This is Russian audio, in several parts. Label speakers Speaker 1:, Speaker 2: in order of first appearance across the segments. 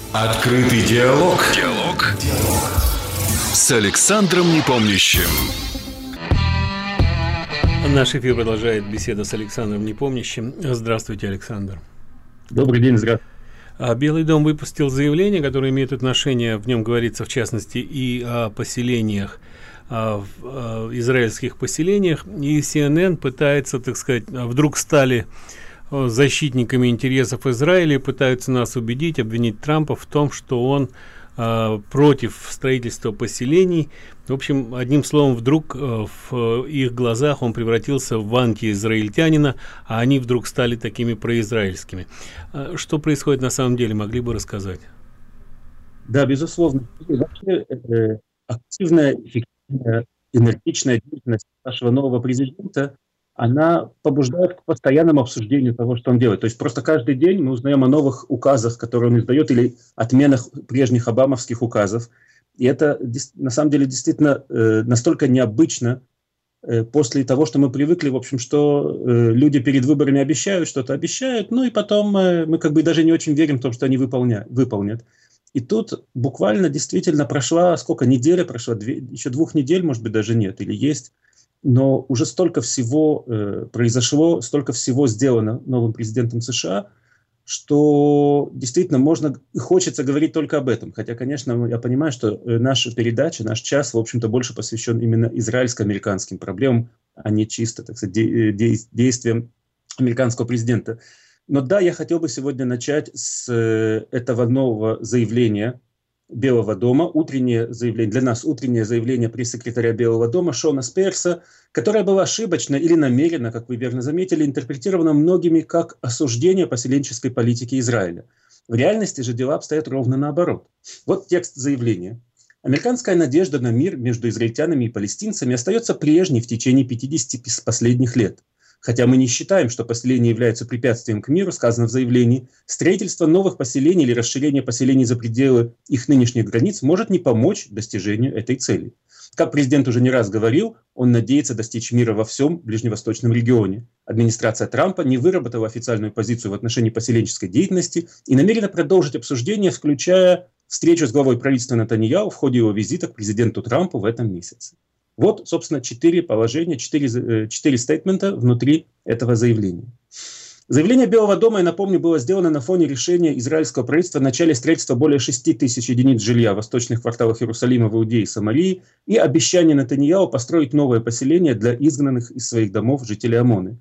Speaker 1: Открытый диалог. С Александром Непомнящим.
Speaker 2: Наш эфир продолжает беседа с Александром Непомнящим. Здравствуйте, Александр.
Speaker 3: Добрый день, здравствуйте.
Speaker 2: Белый дом выпустил заявление, которое имеет отношение, в нем говорится в частности и о поселениях, израильских поселениях, и CNN пытается, так сказать, вдруг стали защитниками интересов Израиля, пытаются нас убедить, обвинить Трампа в том, что он против строительства поселений. В общем, одним словом, вдруг в их глазах он превратился в антиизраильтянина, а они вдруг стали такими произраильскими. Что происходит на самом деле, могли бы рассказать?
Speaker 3: Да, безусловно. Вообще, активная, эффективная, энергичная деятельность нашего нового президента, она побуждает к постоянному обсуждению того, что он делает. То есть просто каждый день мы узнаем о новых указах, которые он издает, или отменах прежних обамовских указов. И это на самом деле действительно настолько необычно после того, что мы привыкли, в общем, что люди перед выборами обещают, что-то обещают, ну и потом мы как бы даже не очень верим в то, что они выполнят. И тут буквально действительно прошла, сколько, неделя прошла, еще 2 недель, может быть, даже нет, или есть. Но уже столько всего произошло, столько всего сделано новым президентом США, что действительно можно и хочется говорить только об этом. Хотя, конечно, я понимаю, что наша передача, наш час, в общем-то, больше посвящен именно израильско-американским проблемам, а не чисто, так сказать, действиям американского президента. Но да, я хотел бы сегодня начать с этого нового заявления Белого дома, утреннее заявление, для нас утреннее заявление пресс-секретаря Белого дома Шона Сперса, которое было ошибочно или намеренно, как вы верно заметили, интерпретировано многими как осуждение поселенческой политики Израиля. В реальности же дела обстоят ровно наоборот. Вот текст заявления. Американская надежда на мир между израильтянами и палестинцами остается прежней в течение 50 последних лет. Хотя мы не считаем, что поселения являются препятствием к миру, сказано в заявлении, строительство новых поселений или расширение поселений за пределы их нынешних границ может не помочь достижению этой цели. Как президент уже не раз говорил, он надеется достичь мира во всем ближневосточном регионе. Администрация Трампа не выработала официальную позицию в отношении поселенческой деятельности и намерена продолжить обсуждение, включая встречу с главой правительства Нетаньяху в ходе его визита к президенту Трампу в этом месяце. Вот, собственно, 4 положения, 4 стейтмента внутри этого заявления. Заявление Белого дома, я напомню, было сделано на фоне решения израильского правительства о начале строительства более 6 тысяч единиц жилья в восточных кварталах Иерусалима, в Иудее и Самарии и обещание Нетаньяху построить новое поселение для изгнанных из своих домов жителей Амоны.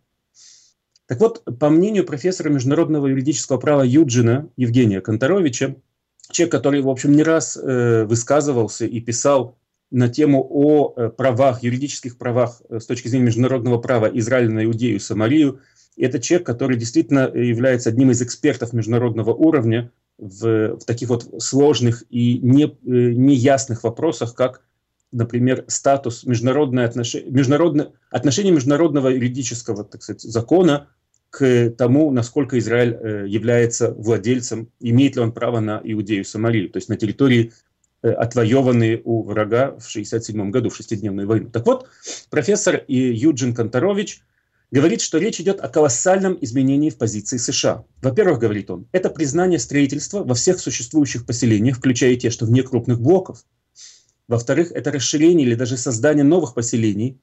Speaker 3: Так вот, по мнению профессора международного юридического права Юджина Евгения Конторовича, человек, который, в общем, не раз высказывался и писал на тему о правах, юридических правах с точки зрения международного права Израиля на Иудею и Самарию. И это человек, который действительно является одним из экспертов международного уровня в таких вот сложных и неясных вопросах, как, например, статус отношение международного юридического, так сказать, закона к тому, насколько Израиль является владельцем, имеет ли он право на Иудею и Самарию, то есть на территории, отвоеванные у врага в 1967 году, в 6-дневную войну. Так вот, профессор Юджин Конторович говорит, что речь идет о колоссальном изменении в позиции США. Во-первых, говорит он, это признание строительства во всех существующих поселениях, включая те, что вне крупных блоков. Во-вторых, это расширение или даже создание новых поселений.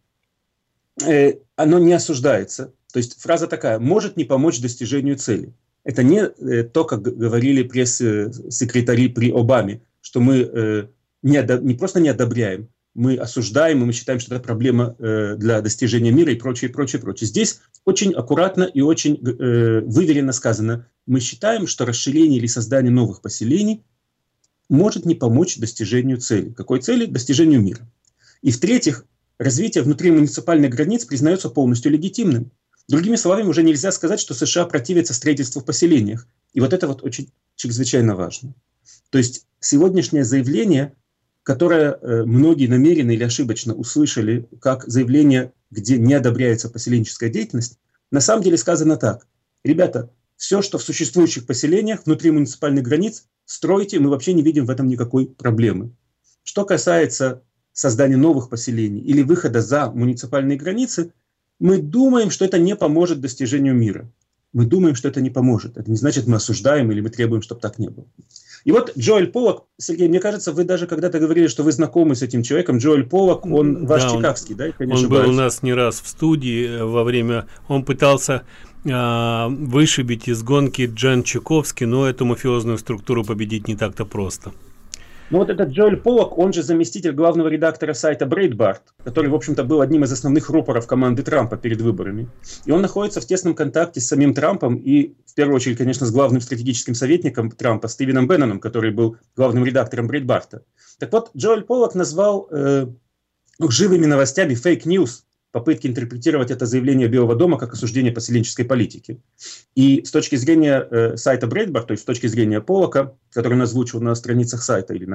Speaker 3: Оно не осуждается. То есть фраза такая: «может не помочь достижению цели». Это не то, как говорили пресс-секретари при Обаме, что мы не просто не одобряем, мы осуждаем, и мы считаем, что это проблема для достижения мира и прочее, прочее, прочее. Здесь очень аккуратно и очень выверенно сказано: мы считаем, что расширение или создание новых поселений может не помочь достижению цели. Какой цели? Достижению мира. И в-третьих, развитие внутримуниципальных границ признается полностью легитимным. Другими словами, уже нельзя сказать, что США противятся строительству в поселениях. И вот это вот очень чрезвычайно важно. То есть сегодняшнее заявление, которое многие намеренно или ошибочно услышали как заявление, где не одобряется поселенческая деятельность, на самом деле сказано так: ребята, все, что в существующих поселениях внутри муниципальных границ, стройте, мы вообще не видим в этом никакой проблемы. Что касается создания новых поселений или выхода за муниципальные границы, мы думаем, что это не поможет достижению мира. мы думаем, что это не поможет. Это не значит, мы осуждаем или мы требуем, чтобы так не было. И вот Джоэль Поллок, Сергей, мне кажется, вы даже когда-то говорили, что вы знакомы с этим человеком. Джоэль Поллок, он ваш чикагский, да?
Speaker 2: Он был у нас не раз в студии во время... Он пытался вышибить из гонки Джан Чайковский, но эту мафиозную структуру победить не так-то просто.
Speaker 3: Ну вот этот Джоэль Поллок, он же заместитель главного редактора сайта Breitbart, который, в общем-то, был одним из основных рупоров команды Трампа перед выборами. И он находится в тесном контакте с самим Трампом и, в первую очередь, конечно, с главным стратегическим советником Трампа Стивеном Бенноном, который был главным редактором Breitbart. Так вот, Джоэль Поллок назвал лживыми новостями, фейк-ньюс, попытки интерпретировать это заявление Белого дома как осуждение поселенческой политики. И с точки зрения сайта Breitbart, то есть с точки зрения Поллока, который он озвучил на страницах сайта или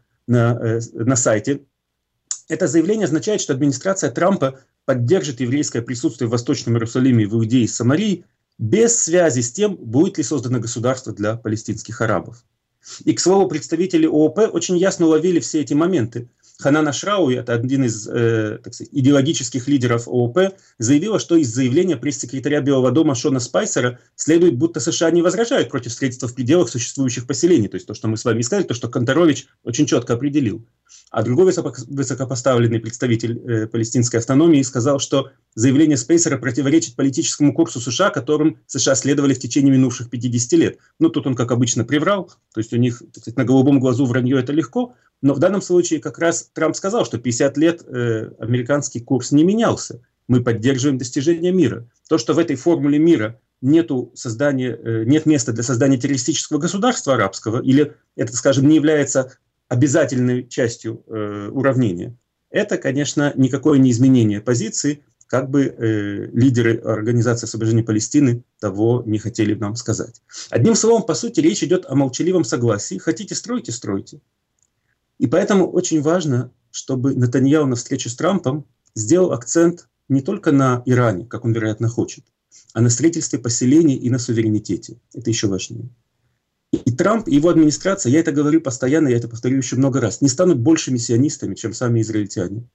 Speaker 3: на сайте, это заявление означает, что администрация Трампа поддержит еврейское присутствие в Восточном Иерусалиме и в Иудее и Самарии без связи с тем, будет ли создано государство для палестинских арабов. И, к слову, представители ООП очень ясно уловили все эти моменты. Ханан Ашрауи, это один из так сказать, идеологических лидеров ООП, заявила, что из заявления пресс-секретаря Белого дома Шона Спайсера следует, будто США не возражают против строительства в пределах существующих поселений. То есть то, что мы с вами сказали, то, что Канторович очень четко определил. А другой высокопоставленный представитель палестинской автономии сказал, что заявление Спайсера противоречит политическому курсу США, которым США следовали в течение минувших 50 лет. Ну, тут он, как обычно, приврал. То есть у них, так сказать, на голубом глазу вранье это легко. Но в данном случае как раз Трамп сказал, что 50 лет американский курс не менялся. Мы поддерживаем достижение мира. То, что в этой формуле мира нет места для создания террористического государства арабского, или это, скажем, не является обязательной частью уравнения, это, конечно, никакое не изменение позиции, как бы лидеры Организации освобождения Палестины того не хотели нам сказать. Одним словом, по сути, речь идет о молчаливом согласии. Хотите стройте, стройте. И поэтому очень важно, чтобы Нетаньяху на встрече с Трампом сделал акцент не только на Иране, как он, вероятно, хочет, а на строительстве поселений и на суверенитете. Это еще важнее. И Трамп и его администрация, я это говорю постоянно, я это повторю еще много раз, не станут большими сионистами, чем сами израильтяне.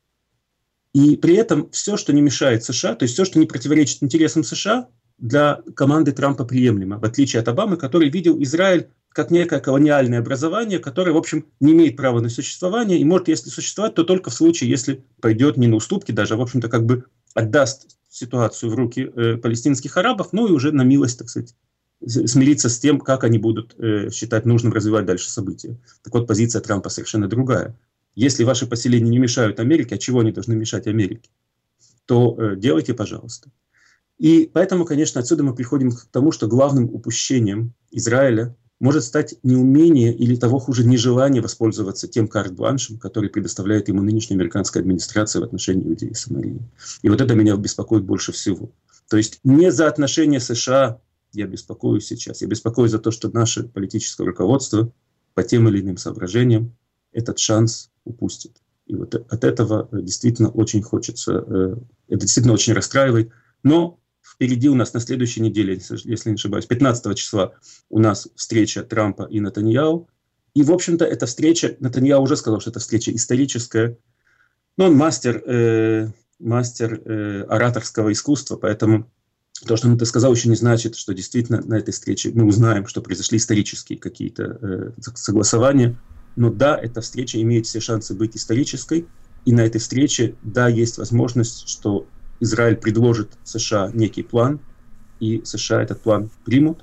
Speaker 3: И при этом все, что не мешает США, то есть все, что не противоречит интересам США, для команды Трампа приемлемо, в отличие от Обамы, который видел Израиль как некое колониальное образование, которое, в общем, не имеет права на существование, и может, если существовать, то только в случае, если пойдет не на уступки даже, а, в общем-то, как бы отдаст ситуацию в руки палестинских арабов, ну и уже на милость, так сказать, смириться с тем, как они будут считать нужным развивать дальше события. Так вот, позиция Трампа совершенно другая. Если ваши поселения не мешают Америке, а чего они должны мешать Америке, то делайте, пожалуйста. И поэтому, конечно, отсюда мы приходим к тому, что главным упущением Израиля может стать неумение или того хуже нежелание воспользоваться тем карт-бланшем, который предоставляет ему нынешняя американская администрация в отношении Иудеи и Самарии. И вот это меня беспокоит больше всего. То есть не за отношения США я беспокоюсь сейчас. Я беспокоюсь за то, что наше политическое руководство по тем или иным соображениям этот шанс упустит. И вот от этого действительно очень хочется, это действительно очень расстраивает. Но впереди у нас на следующей неделе, если не ошибаюсь, 15 числа у нас встреча Трампа и Нетаньяху. И, в общем-то, эта встреча, Нетаньяху уже сказал, что эта встреча историческая. Но он мастер ораторского искусства, поэтому то, что он это сказал, еще не значит, что действительно на этой встрече мы узнаем, что произошли исторические какие-то согласования. Но да, эта встреча имеет все шансы быть исторической. И на этой встрече, да, есть возможность, что Израиль предложит США некий план, и США этот план примут,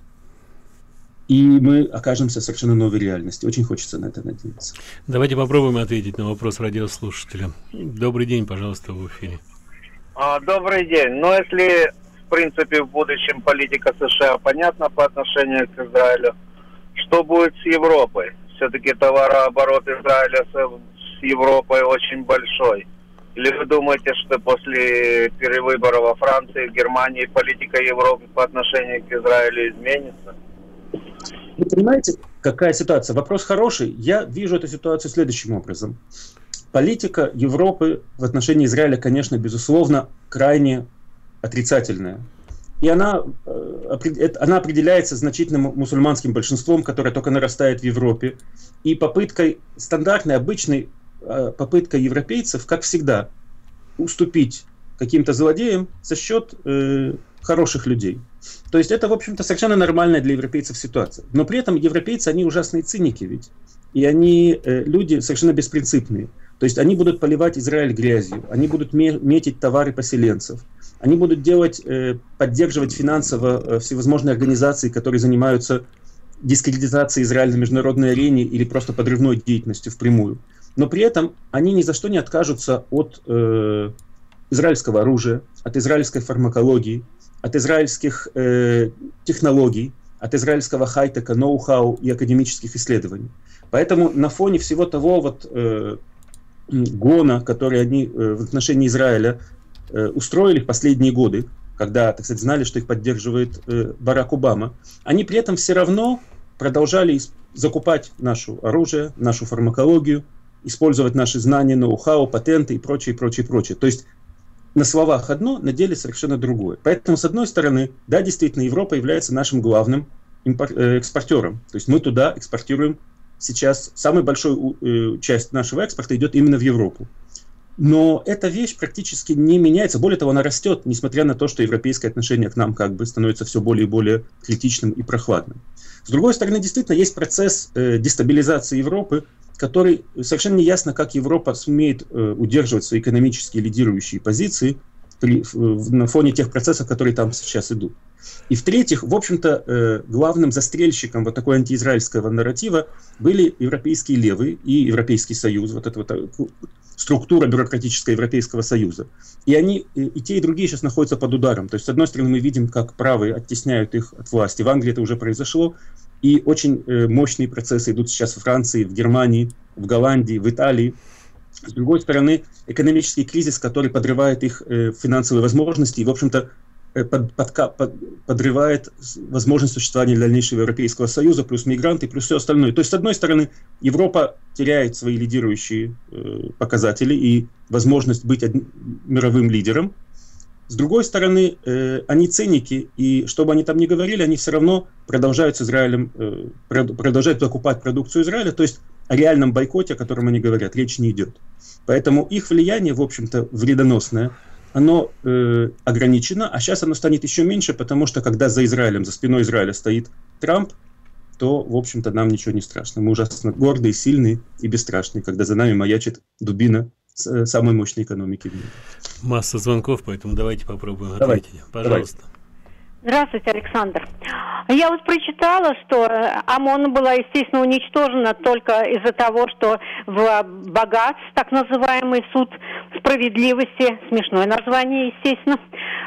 Speaker 3: и мы окажемся в совершенно новой реальности. Очень хочется на это надеяться.
Speaker 2: Давайте попробуем ответить на вопрос радиослушателя. Добрый день, пожалуйста, в эфире.
Speaker 4: Добрый день. Но если, в принципе, в будущем политика США понятна по отношению к Израилю, что будет с Европой? Все-таки товарооборот Израиля с Европой очень большой. Или вы думаете, что после перевыборов во Франции, Германии политика Европы по отношению к Израилю изменится?
Speaker 3: Вы понимаете, какая ситуация? Вопрос хороший. Я вижу эту ситуацию следующим образом. Политика Европы в отношении Израиля, конечно, безусловно, крайне отрицательная. И она определяется значительным мусульманским большинством, которое только нарастает в Европе. И попыткой, стандартной, обычной попыткой европейцев, как всегда, уступить каким-то злодеям за счет хороших людей. То есть это, в общем-то, совершенно нормальная для европейцев ситуация. Но при этом европейцы, они ужасные циники ведь. И они люди совершенно беспринципные. То есть они будут поливать Израиль грязью, они будут метить товары поселенцев, они будут поддерживать финансово всевозможные организации, которые занимаются дискредитацией Израиля на международной арене или просто подрывной деятельностью впрямую. Но при этом они ни за что не откажутся от израильского оружия, от израильской фармакологии, от израильских технологий, от израильского хай-тека, ноу-хау и академических исследований. Поэтому на фоне всего того гона, который они в отношении Израиля устроили в последние годы, когда, так сказать, знали, что их поддерживает Барак Обама, они при этом все равно продолжали закупать наше оружие, нашу фармакологию, использовать наши знания, ноу-хау, патенты и прочее, прочее, прочее. То есть на словах одно, на деле совершенно другое. Поэтому, с одной стороны, да, действительно, Европа является нашим главным экспортером. То есть мы туда экспортируем сейчас, самая большая часть нашего экспорта идет именно в Европу. Но эта вещь практически не меняется. Более того, она растет, несмотря на то, что европейское отношение к нам как бы становится все более и более критичным и прохладным. С другой стороны, действительно, есть процесс дестабилизации Европы, который совершенно не ясно, как Европа сумеет удерживать свои экономические лидирующие позиции на фоне тех процессов, которые там сейчас идут. И в-третьих, в общем-то, главным застрельщиком вот такой антиизраильского нарратива были европейские левые и Европейский Союз, вот эта вот структура бюрократическая Европейского Союза. И они, и те, и другие сейчас находятся под ударом. То есть, с одной стороны, мы видим, как правые оттесняют их от власти. В Англии это уже произошло. И очень мощные процессы идут сейчас в Франции, в Германии, в Голландии, в Италии. С другой стороны, экономический кризис, который подрывает их финансовые возможности и, в общем-то, подрывает возможность существования дальнейшего Европейского Союза, плюс мигранты, плюс все остальное. То есть, с одной стороны, Европа теряет свои лидирующие показатели и возможность быть мировым лидером. С другой стороны, они циники, и что бы они там ни говорили, они все равно продолжают с Израилем, продолжают закупать продукцию Израиля, то есть о реальном бойкоте, о котором они говорят, речь не идет. Поэтому их влияние, в общем-то, вредоносное, оно ограничено, а сейчас оно станет еще меньше, потому что когда за Израилем, за спиной Израиля стоит Трамп, то, в общем-то, нам ничего не страшно. Мы ужасно гордые, сильные и бесстрашные, когда за нами маячит дубина самой мощной экономики в мире.
Speaker 2: Масса звонков, поэтому давайте попробуем ответить. Пожалуйста.
Speaker 5: Здравствуйте, Александр. Я вот прочитала, что ОМОН была, естественно, уничтожена только из-за того, что в Багац, так называемый суд справедливости, смешное название, естественно,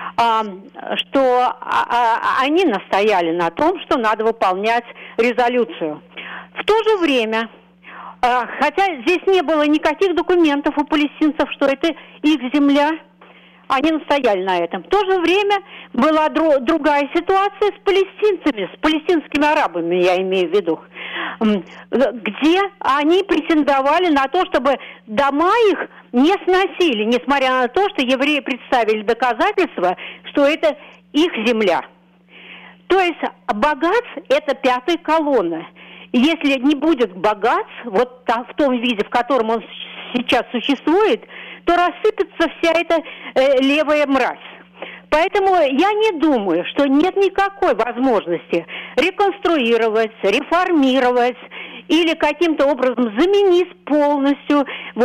Speaker 5: что они настояли на том, что надо выполнять резолюцию. В то же время, хотя здесь не было никаких документов у палестинцев, что это их земля, они настояли на этом. В то же время была другая ситуация с палестинцами, с палестинскими арабами, я имею в виду, где они претендовали на то, чтобы дома их не сносили, несмотря на то, что евреи представили доказательства, что это их земля. То есть Багац – это пятая колонна. Если не будет Багац, вот в том виде, в котором он сейчас существует, то рассыпется вся эта левая мразь. Поэтому я не думаю, что нет никакой возможности реконструировать, реформировать или каким-то образом заменить полностью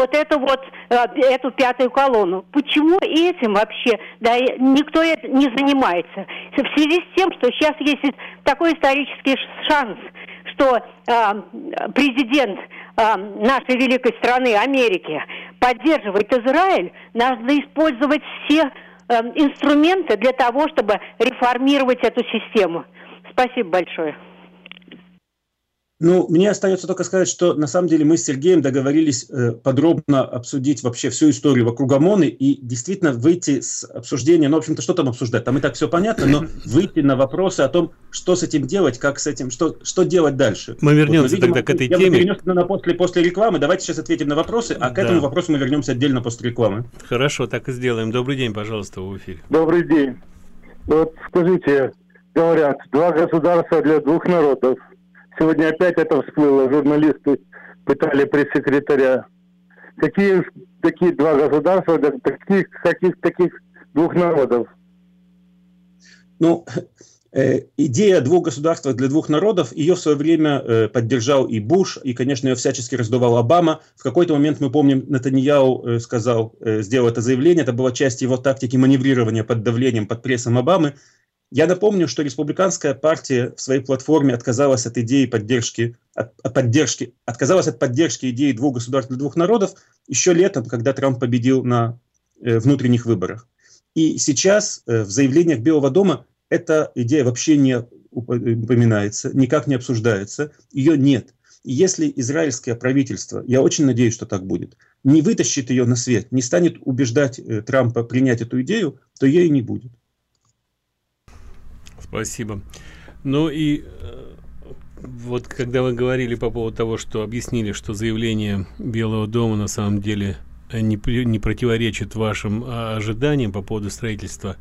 Speaker 5: эту пятую колонну. Почему этим вообще никто не занимается? В связи с тем, что сейчас есть такой исторический шанс, что президент нашей великой страны, Америки, поддерживает Израиль, надо использовать все инструменты для того, чтобы реформировать эту систему. Спасибо большое.
Speaker 3: Ну, мне остается только сказать, что на самом деле мы с Сергеем договорились подробно обсудить вообще всю историю вокруг ОМОНа и действительно выйти с обсуждения, ну, в общем-то, что там обсуждать, там и так все понятно, но выйти на вопросы о том, что с этим делать, как с этим, что делать дальше.
Speaker 2: Мы вернемся тогда к этой теме.
Speaker 3: Я после рекламы, давайте сейчас ответим на вопросы, а к этому вопросу мы вернемся отдельно после рекламы.
Speaker 2: Хорошо, так и сделаем. Добрый день, пожалуйста, в эфире.
Speaker 6: Добрый день. Вот скажите, говорят, 2 государства для 2 народов. Сегодня опять это всплыло. Журналисты пытали пресс-секретаря. Какие такие 2 государства для таких 2 народов?
Speaker 3: Ну, Идея двух государств для двух народов, ее в свое время поддержал и Буш, и, конечно, ее всячески раздувал Обама. В какой-то момент, мы помним, Нетаньяху сделал это заявление, это была часть его тактики маневрирования под давлением, под прессом Обамы. Я напомню, что республиканская партия в своей платформе отказалась от идеи отказалась от поддержки идеи двух государств для двух народов еще летом, когда Трамп победил на внутренних выборах. И сейчас в заявлениях Белого дома эта идея вообще не упоминается, никак не обсуждается, ее нет. И если израильское правительство, я очень надеюсь, что так будет, не вытащит ее на свет, не станет убеждать Трампа принять эту идею, то ее и не будет.
Speaker 2: Спасибо. Ну и вот когда вы говорили по поводу того, что объяснили, что заявление Белого дома на самом деле не противоречит вашим ожиданиям по поводу строительства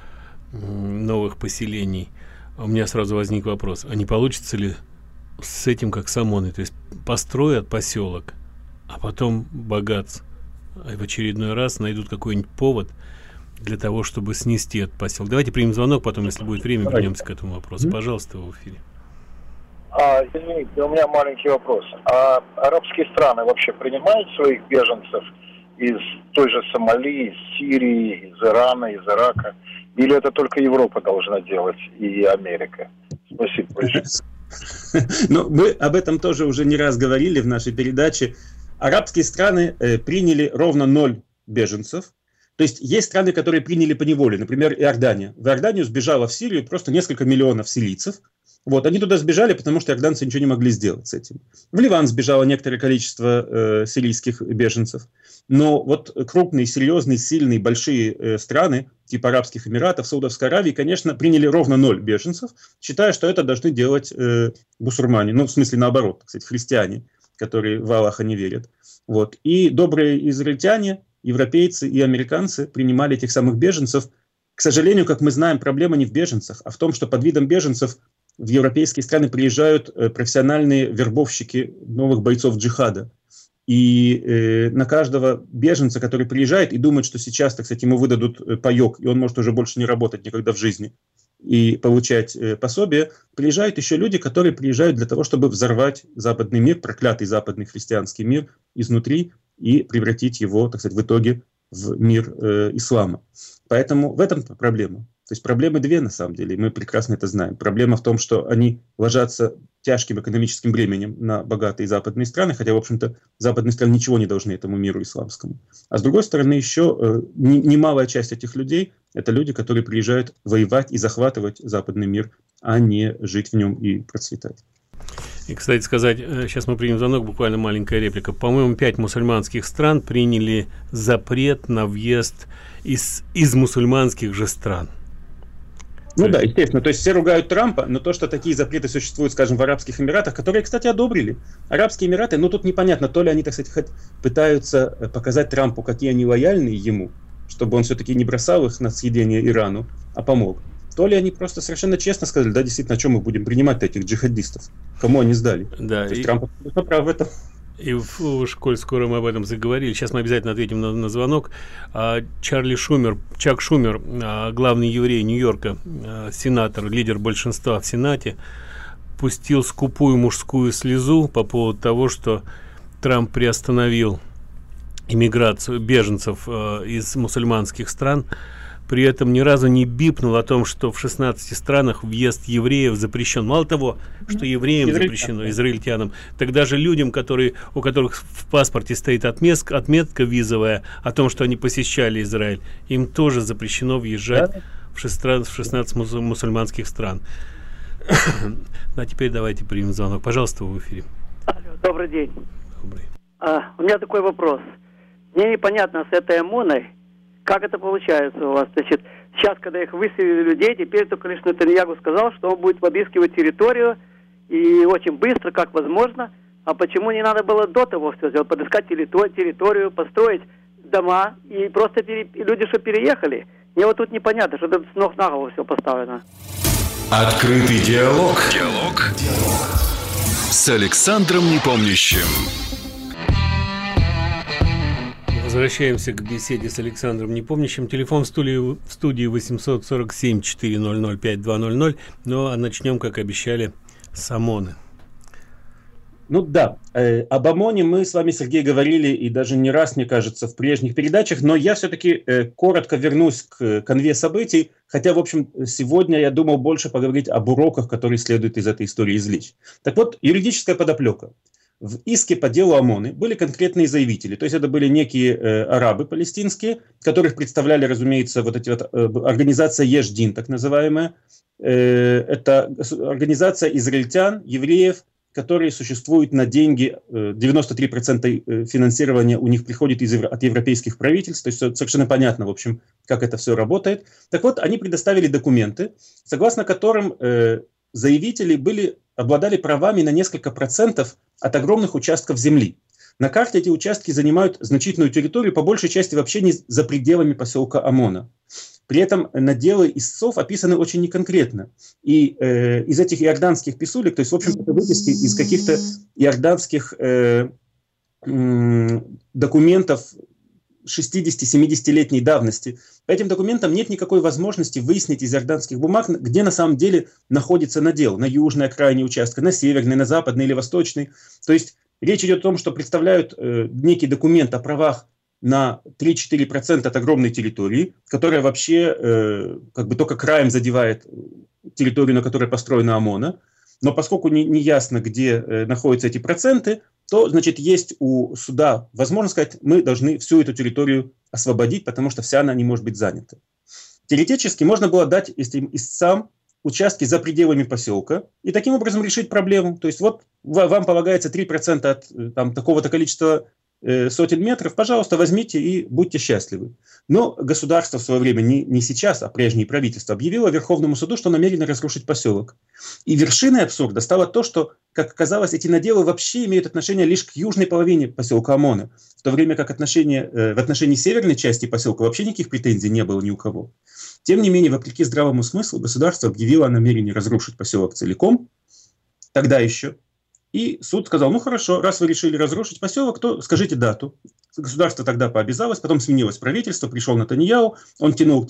Speaker 2: новых поселений, у меня сразу возник вопрос, а не получится ли с этим как с ОМОНом, то есть построят поселок, а потом богатство в очередной раз найдут какой-нибудь повод для того, чтобы снести этот поселок. Давайте примем звонок, потом, если будет время, вернемся к этому вопросу. Пожалуйста, в эфире.
Speaker 7: Извините, у меня маленький вопрос. А арабские страны вообще принимают своих беженцев из той же Сомали, из Сирии, из Ирана, из Ирака? Или это только Европа должна делать и Америка? Спасибо большое.
Speaker 3: Ну, мы об этом тоже уже не раз говорили в нашей передаче. Арабские страны приняли ровно 0 беженцев. То есть есть страны, которые приняли по неволе, например, Иордания. В Иорданию сбежало в Сирию просто несколько миллионов сирийцев. Вот, они туда сбежали, потому что иорданцы ничего не могли сделать с этим. В Ливан сбежало некоторое количество сирийских беженцев. Но вот крупные, серьезные, сильные, большие страны, типа Арабских Эмиратов, Саудовской Аравии, конечно, приняли ровно 0 беженцев, считая, что это должны делать бусурмане, ну, в смысле наоборот, кстати, христиане, которые в Аллаха не верят. Вот. И добрые израильтяне, европейцы и американцы принимали этих самых беженцев. К сожалению, как мы знаем, проблема не в беженцах, а в том, что под видом беженцев в европейские страны приезжают профессиональные вербовщики новых бойцов джихада. И на каждого беженца, который приезжает и думает, что сейчас, так сказать, ему выдадут паёк, и он может уже больше не работать никогда в жизни и получать пособие, приезжают еще люди, которые приезжают для того, чтобы взорвать западный мир, проклятый западный христианский мир изнутри и превратить его, так сказать, в итоге в мир ислама. Поэтому в этом проблема. То есть проблемы две на самом деле, и мы прекрасно это знаем. Проблема в том, что они ложатся тяжким экономическим бременем на богатые западные страны, хотя, в общем-то, западные страны ничего не должны этому миру исламскому. А с другой стороны, еще немалая часть этих людей – это люди, которые приезжают воевать и захватывать западный мир, а не жить в нем и процветать.
Speaker 2: И, кстати сказать, сейчас мы примем звонок, буквально маленькая реплика. По-моему, 5 мусульманских стран приняли запрет на въезд из мусульманских же стран.
Speaker 3: Ну да, естественно. То есть все ругают Трампа, но то, что такие запреты существуют, скажем, в Арабских Эмиратах, которые, кстати, одобрили. Арабские Эмираты, ну тут непонятно, то ли они, так сказать, пытаются показать Трампу, какие они лояльные ему, чтобы он все-таки не бросал их на съедение Ирану, а помог. То ли они просто совершенно честно сказали, да, действительно, о чем мы будем принимать этих джихадистов, кому они сдали. Да, то есть Трамп прав в этом.
Speaker 2: И уж, коль скоро мы об этом заговорили, сейчас мы обязательно ответим на звонок. Чак Шумер, главный еврей Нью-Йорка, сенатор, лидер большинства в Сенате, пустил скупую мужскую слезу по поводу того, что Трамп приостановил иммиграцию беженцев из мусульманских стран. При этом ни разу не бипнул о том, что в 16 странах въезд евреев запрещен. Мало того, что евреям запрещено, израильтянам, так даже людям, у которых в паспорте стоит отметка визовая о том, что они посещали Израиль, им тоже запрещено въезжать в 16 мусульманских стран. А теперь давайте примем звонок. Пожалуйста, вы в эфире.
Speaker 8: Алло, добрый день.
Speaker 2: Добрый.
Speaker 8: У меня такой вопрос. Мне непонятно с этой ОМОНой, как это получается у вас? Значит, сейчас, когда их выселили людей, теперь только лишь Нетаньяху сказал, что он будет обыскивать территорию и очень быстро, как возможно. А почему не надо было до того все сделать? Подыскать территорию, построить дома и просто люди, что переехали? Мне вот тут непонятно, что тут с ног на голову все поставлено.
Speaker 1: Открытый диалог. С Александром Непомнящим.
Speaker 2: Возвращаемся к беседе с Александром Непомнящим. Телефон в студии 847-400-5200. Ну, а начнем, как обещали, с ОМОНа.
Speaker 3: Ну да, об ОМОНе мы с вами, Сергей, говорили и даже не раз, мне кажется, в прежних передачах, но я все-таки коротко вернусь к канве событий, хотя, в общем, сегодня я думал больше поговорить об уроках, которые следует из этой истории извлечь. Так вот, юридическая подоплека. В иске по делу ОМОНа были конкретные заявители, то есть это были некие арабы палестинские, которых представляли, разумеется, вот эти вот организация Еш-Дин, так называемая, это организация израильтян, евреев, которые существуют на деньги, 93% финансирования у них приходит от европейских правительств, то есть совершенно понятно, в общем, как это все работает. Так вот, они предоставили документы, согласно которым заявители обладали правами на несколько процентов от огромных участков земли. На карте эти участки занимают значительную территорию, по большей части вообще не за пределами поселка Амона. При этом наделы истцов описаны очень неконкретно. И из этих иорданских писулек, то есть, в общем, это выписки из каких-то иорданских документов 60-70-летней давности. По этим документам нет никакой возможности выяснить из иорданских бумаг, где на самом деле находится надел. На южной окраине участка, на северной, на западной или восточной. То есть речь идет о том, что представляют некий документ о правах на 3-4% от огромной территории, которая вообще как бы только краем задевает территорию, на которой построена ОМОНа. Но поскольку не ясно, где находятся эти проценты, то, значит, есть у суда возможность сказать, мы должны всю эту территорию освободить, потому что вся она не может быть занята. Теоретически можно было дать этим истцам участки за пределами поселка и таким образом решить проблему. То есть вот вам полагается 3% от там, такого-то количества сотен метров, пожалуйста, возьмите и будьте счастливы. Но государство в свое время, не сейчас, а прежнее правительство, объявило Верховному суду, что намерено разрушить поселок. И вершиной абсурда стало то, что, как оказалось, эти наделы вообще имеют отношение лишь к южной половине поселка Амона, в то время как в отношении северной части поселка вообще никаких претензий не было ни у кого. Тем не менее, вопреки здравому смыслу, государство объявило о намерении разрушить поселок целиком, тогда еще. И суд сказал, ну хорошо, раз вы решили разрушить поселок, то скажите дату. Государство тогда пообязалось, потом сменилось правительство, пришел Нетаньяху, он тянул,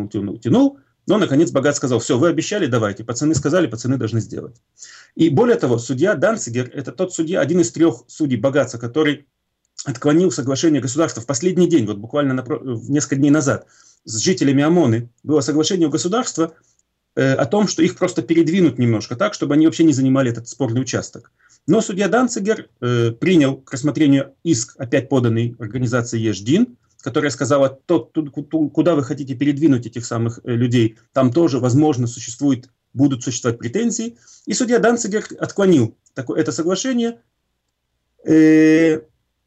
Speaker 3: но наконец Багац сказал, все, вы обещали, давайте, пацаны сказали, пацаны должны сделать. И более того, судья Данцигер, это тот судья, один из 3 судей Багаца, который отклонил соглашение государства в последний день, вот буквально несколько дней назад, с жителями Амоны, было соглашение у государства о том, что их просто передвинут немножко так, чтобы они вообще не занимали этот спорный участок. Но судья Данцигер принял к рассмотрению иск, опять поданный организацией Еш-Дин, которая сказала, куда вы хотите передвинуть этих самых людей, там тоже, возможно, будут существовать претензии. И судья Данцигер отклонил это соглашение. И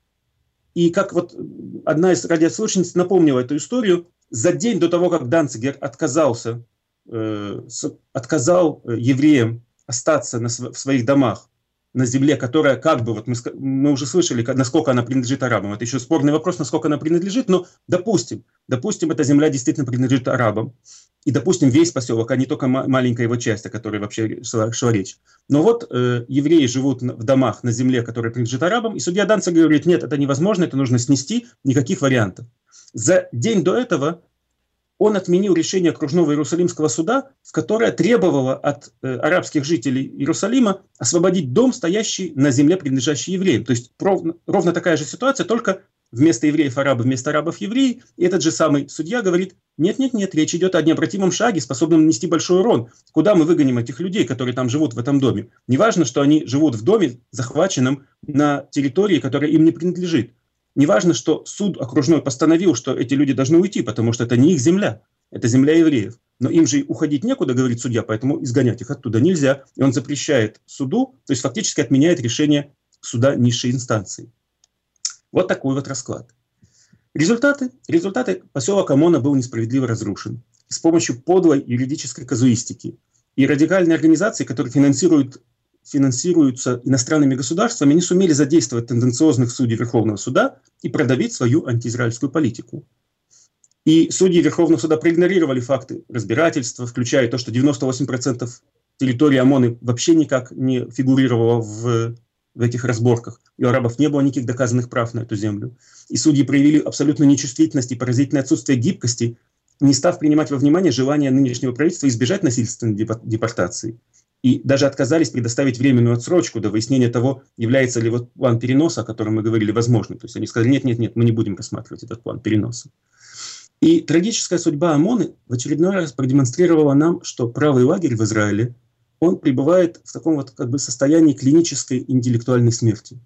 Speaker 3: как вот одна из радиослушательниц напомнила эту историю, за день до того, как Данцигер отказал евреям остаться в своих домах, на земле, которая как бы, вот мы уже слышали, насколько она принадлежит арабам. Это еще спорный вопрос, насколько она принадлежит, но допустим, эта земля действительно принадлежит арабам. И допустим, весь поселок, а не только маленькая его часть, о которой вообще шла речь. Но вот евреи живут в домах на земле, которая принадлежит арабам, и судья Данцигер говорит, нет, это невозможно, это нужно снести, никаких вариантов. За день до этого он отменил решение окружного Иерусалимского суда, в которое требовало от арабских жителей Иерусалима освободить дом, стоящий на земле, принадлежащей евреям. То есть ровно такая же ситуация, только вместо евреев арабы, вместо арабов евреи. И этот же самый судья говорит, нет, речь идет о необратимом шаге, способном нанести большой урон. Куда мы выгоним этих людей, которые там живут в этом доме? Неважно, что они живут в доме, захваченном на территории, которая им не принадлежит. Неважно, что суд окружной постановил, что эти люди должны уйти, потому что это не их земля, это земля евреев. Но им же уходить некуда, говорит судья, поэтому изгонять их оттуда нельзя. И он запрещает суду, то есть фактически отменяет решение суда низшей инстанции. Вот такой вот расклад. Результаты. Поселок Амона был несправедливо разрушен с помощью подлой юридической казуистики. И радикальные организации, которые финансируются иностранными государствами, не сумели задействовать тенденциозных судей Верховного суда и продавить свою антиизраильскую политику. И судьи Верховного суда проигнорировали факты разбирательства, включая то, что 98% территории Амоны вообще никак не фигурировало в в этих разборках. И у арабов не было никаких доказанных прав на эту землю. И судьи проявили абсолютную нечувствительность и поразительное отсутствие гибкости, не став принимать во внимание желание нынешнего правительства избежать насильственной депортации. И даже отказались предоставить временную отсрочку до выяснения того, является ли вот план переноса, о котором мы говорили, возможным. То есть они сказали, нет, мы не будем рассматривать этот план переноса. И трагическая судьба ОМОНа в очередной раз продемонстрировала нам, что правый лагерь в Израиле, он пребывает в таком вот как бы состоянии клинической интеллектуальной смерти.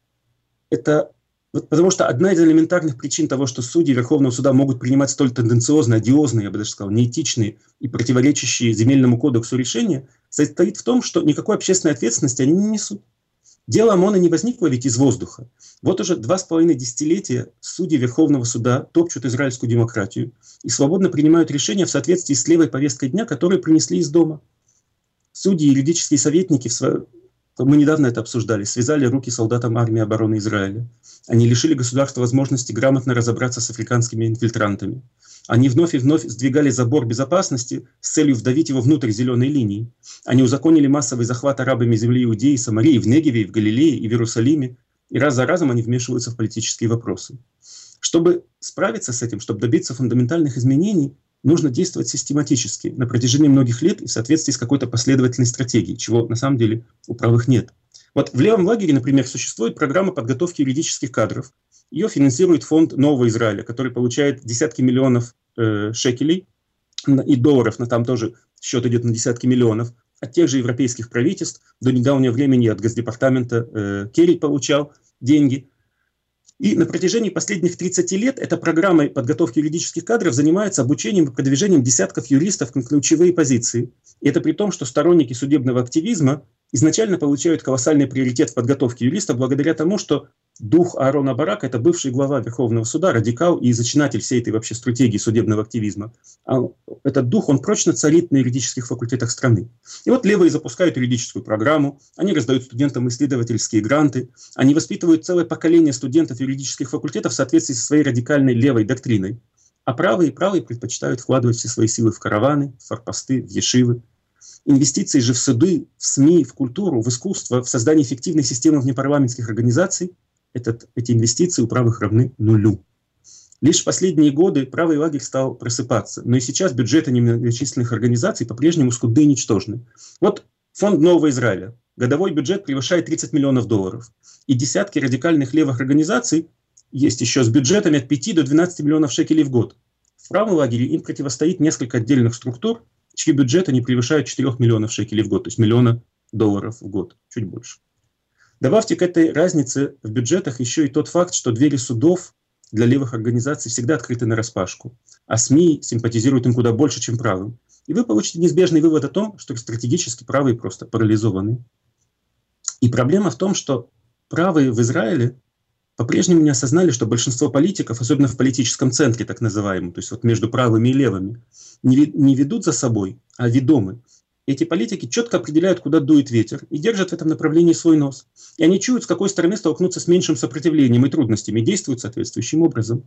Speaker 3: Это потому что одна из элементарных причин того, что судьи Верховного суда могут принимать столь тенденциозные, одиозные, я бы даже сказал, неэтичные и противоречащие земельному кодексу решения, состоит в том, что никакой общественной ответственности они не несут. Дело ОМОНа не возникло ведь из воздуха. Вот уже 2,5 десятилетия судьи Верховного суда топчут израильскую демократию и свободно принимают решения в соответствии с левой повесткой дня, которую принесли из дома. Судьи и юридические советники, мы недавно это обсуждали, связали руки солдатам армии обороны Израиля. Они лишили государства возможности грамотно разобраться с африканскими инфильтрантами. Они вновь и вновь сдвигали забор безопасности с целью вдавить его внутрь зеленой линии. Они узаконили массовый захват арабами земли Иудеи и Самарии в Негеве, и в Галилее, и в Иерусалиме. И раз за разом они вмешиваются в политические вопросы. Чтобы справиться с этим, чтобы добиться фундаментальных изменений, нужно действовать систематически, на протяжении многих лет и в соответствии с какой-то последовательной стратегией, чего на самом деле у правых нет. Вот в левом лагере, например, существует программа подготовки юридических кадров. Ее финансирует фонд Нового Израиля, который получает десятки миллионов шекелей и долларов, но там тоже счет идет на десятки миллионов, от тех же европейских правительств. До недавнего времени от Госдепартамента Керри получал деньги. И на протяжении последних 30 лет эта программа подготовки юридических кадров занимается обучением и продвижением десятков юристов на ключевые позиции. И это при том, что сторонники судебного активизма изначально получают колоссальный приоритет в подготовке юристов благодаря тому, что дух Аарона Барака – это бывший глава Верховного суда, радикал и зачинатель всей этой вообще стратегии судебного активизма. А этот дух, он прочно царит на юридических факультетах страны. И вот левые запускают юридическую программу, они раздают студентам исследовательские гранты, они воспитывают целое поколение студентов юридических факультетов в соответствии со своей радикальной левой доктриной. А правые предпочитают вкладывать все свои силы в караваны, в форпосты, в ешивы. Инвестиции же в суды, в СМИ, в культуру, в искусство, в создание эффективной системы внепарламентских организаций, эти инвестиции у правых равны нулю. Лишь в последние годы правый лагерь стал просыпаться, но и сейчас бюджеты немногочисленных организаций по-прежнему скудны и ничтожны. Вот фонд Нового Израиля. Годовой бюджет превышает 30 миллионов долларов. И десятки радикальных левых организаций есть еще с бюджетами от 5 до 12 миллионов шекелей в год. В правом лагере им противостоит несколько отдельных структур, чьи бюджеты не превышают 4 миллионов шекелей в год, то есть миллиона долларов в год, чуть больше. Добавьте к этой разнице в бюджетах еще и тот факт, что двери судов для левых организаций всегда открыты нараспашку, а СМИ симпатизируют им куда больше, чем правым. И вы получите неизбежный вывод о том, что стратегически правые просто парализованы. И проблема в том, что правые в Израиле по-прежнему не осознали, что большинство политиков, особенно в политическом центре так называемом, то есть вот между правыми и левыми, не ведут за собой, а ведомы. Эти политики четко определяют, куда дует ветер, и держат в этом направлении свой нос. И они чуют, с какой стороны столкнуться с меньшим сопротивлением и трудностями, и действуют соответствующим образом.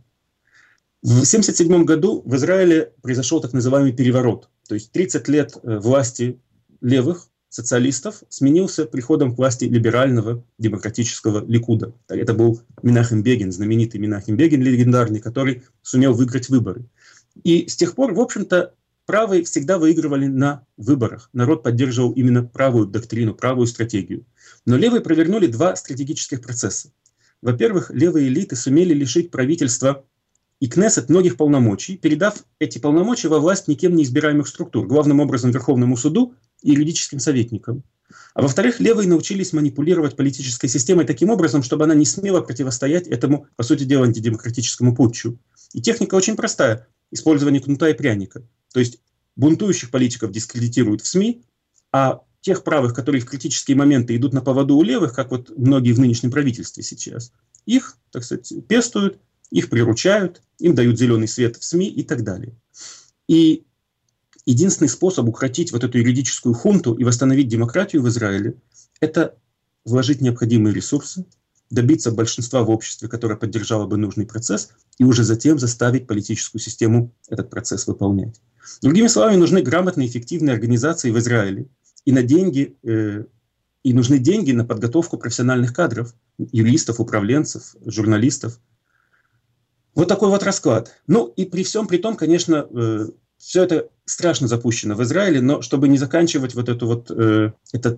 Speaker 3: В 1977 году в Израиле произошел так называемый переворот. То есть 30 лет власти левых социалистов сменился приходом к власти либерального демократического Ликуда. Это был Менахем Бегин, знаменитый Менахем Бегин, легендарный, который сумел выиграть выборы. И с тех пор, в общем-то, правые всегда выигрывали на выборах. Народ поддерживал именно правую доктрину, правую стратегию. Но левые провернули два стратегических процесса. Во-первых, левые элиты сумели лишить правительства и Кнессет многих полномочий, передав эти полномочия во власть никем не избираемых структур, главным образом Верховному суду и юридическим советникам. А во-вторых, левые научились манипулировать политической системой таким образом, чтобы она не смела противостоять этому, по сути дела, антидемократическому путчу. И техника очень простая – использование кнута и пряника. То есть бунтующих политиков дискредитируют в СМИ, а тех правых, которые в критические моменты идут на поводу у левых, как вот многие в нынешнем правительстве сейчас, их, так сказать, пестуют, их приручают, им дают зеленый свет в СМИ и так далее. И единственный способ укротить вот эту юридическую хунту и восстановить демократию в Израиле – это вложить необходимые ресурсы, добиться большинства в обществе, которое поддержало бы нужный процесс, и уже затем заставить политическую систему этот процесс выполнять. Другими словами, нужны грамотные, эффективные организации в Израиле. И на деньги И нужны деньги на подготовку профессиональных кадров, юристов, управленцев, журналистов. Вот такой вот расклад. Ну и при всем при том, конечно, все это страшно запущено в Израиле, но чтобы не заканчивать вот эту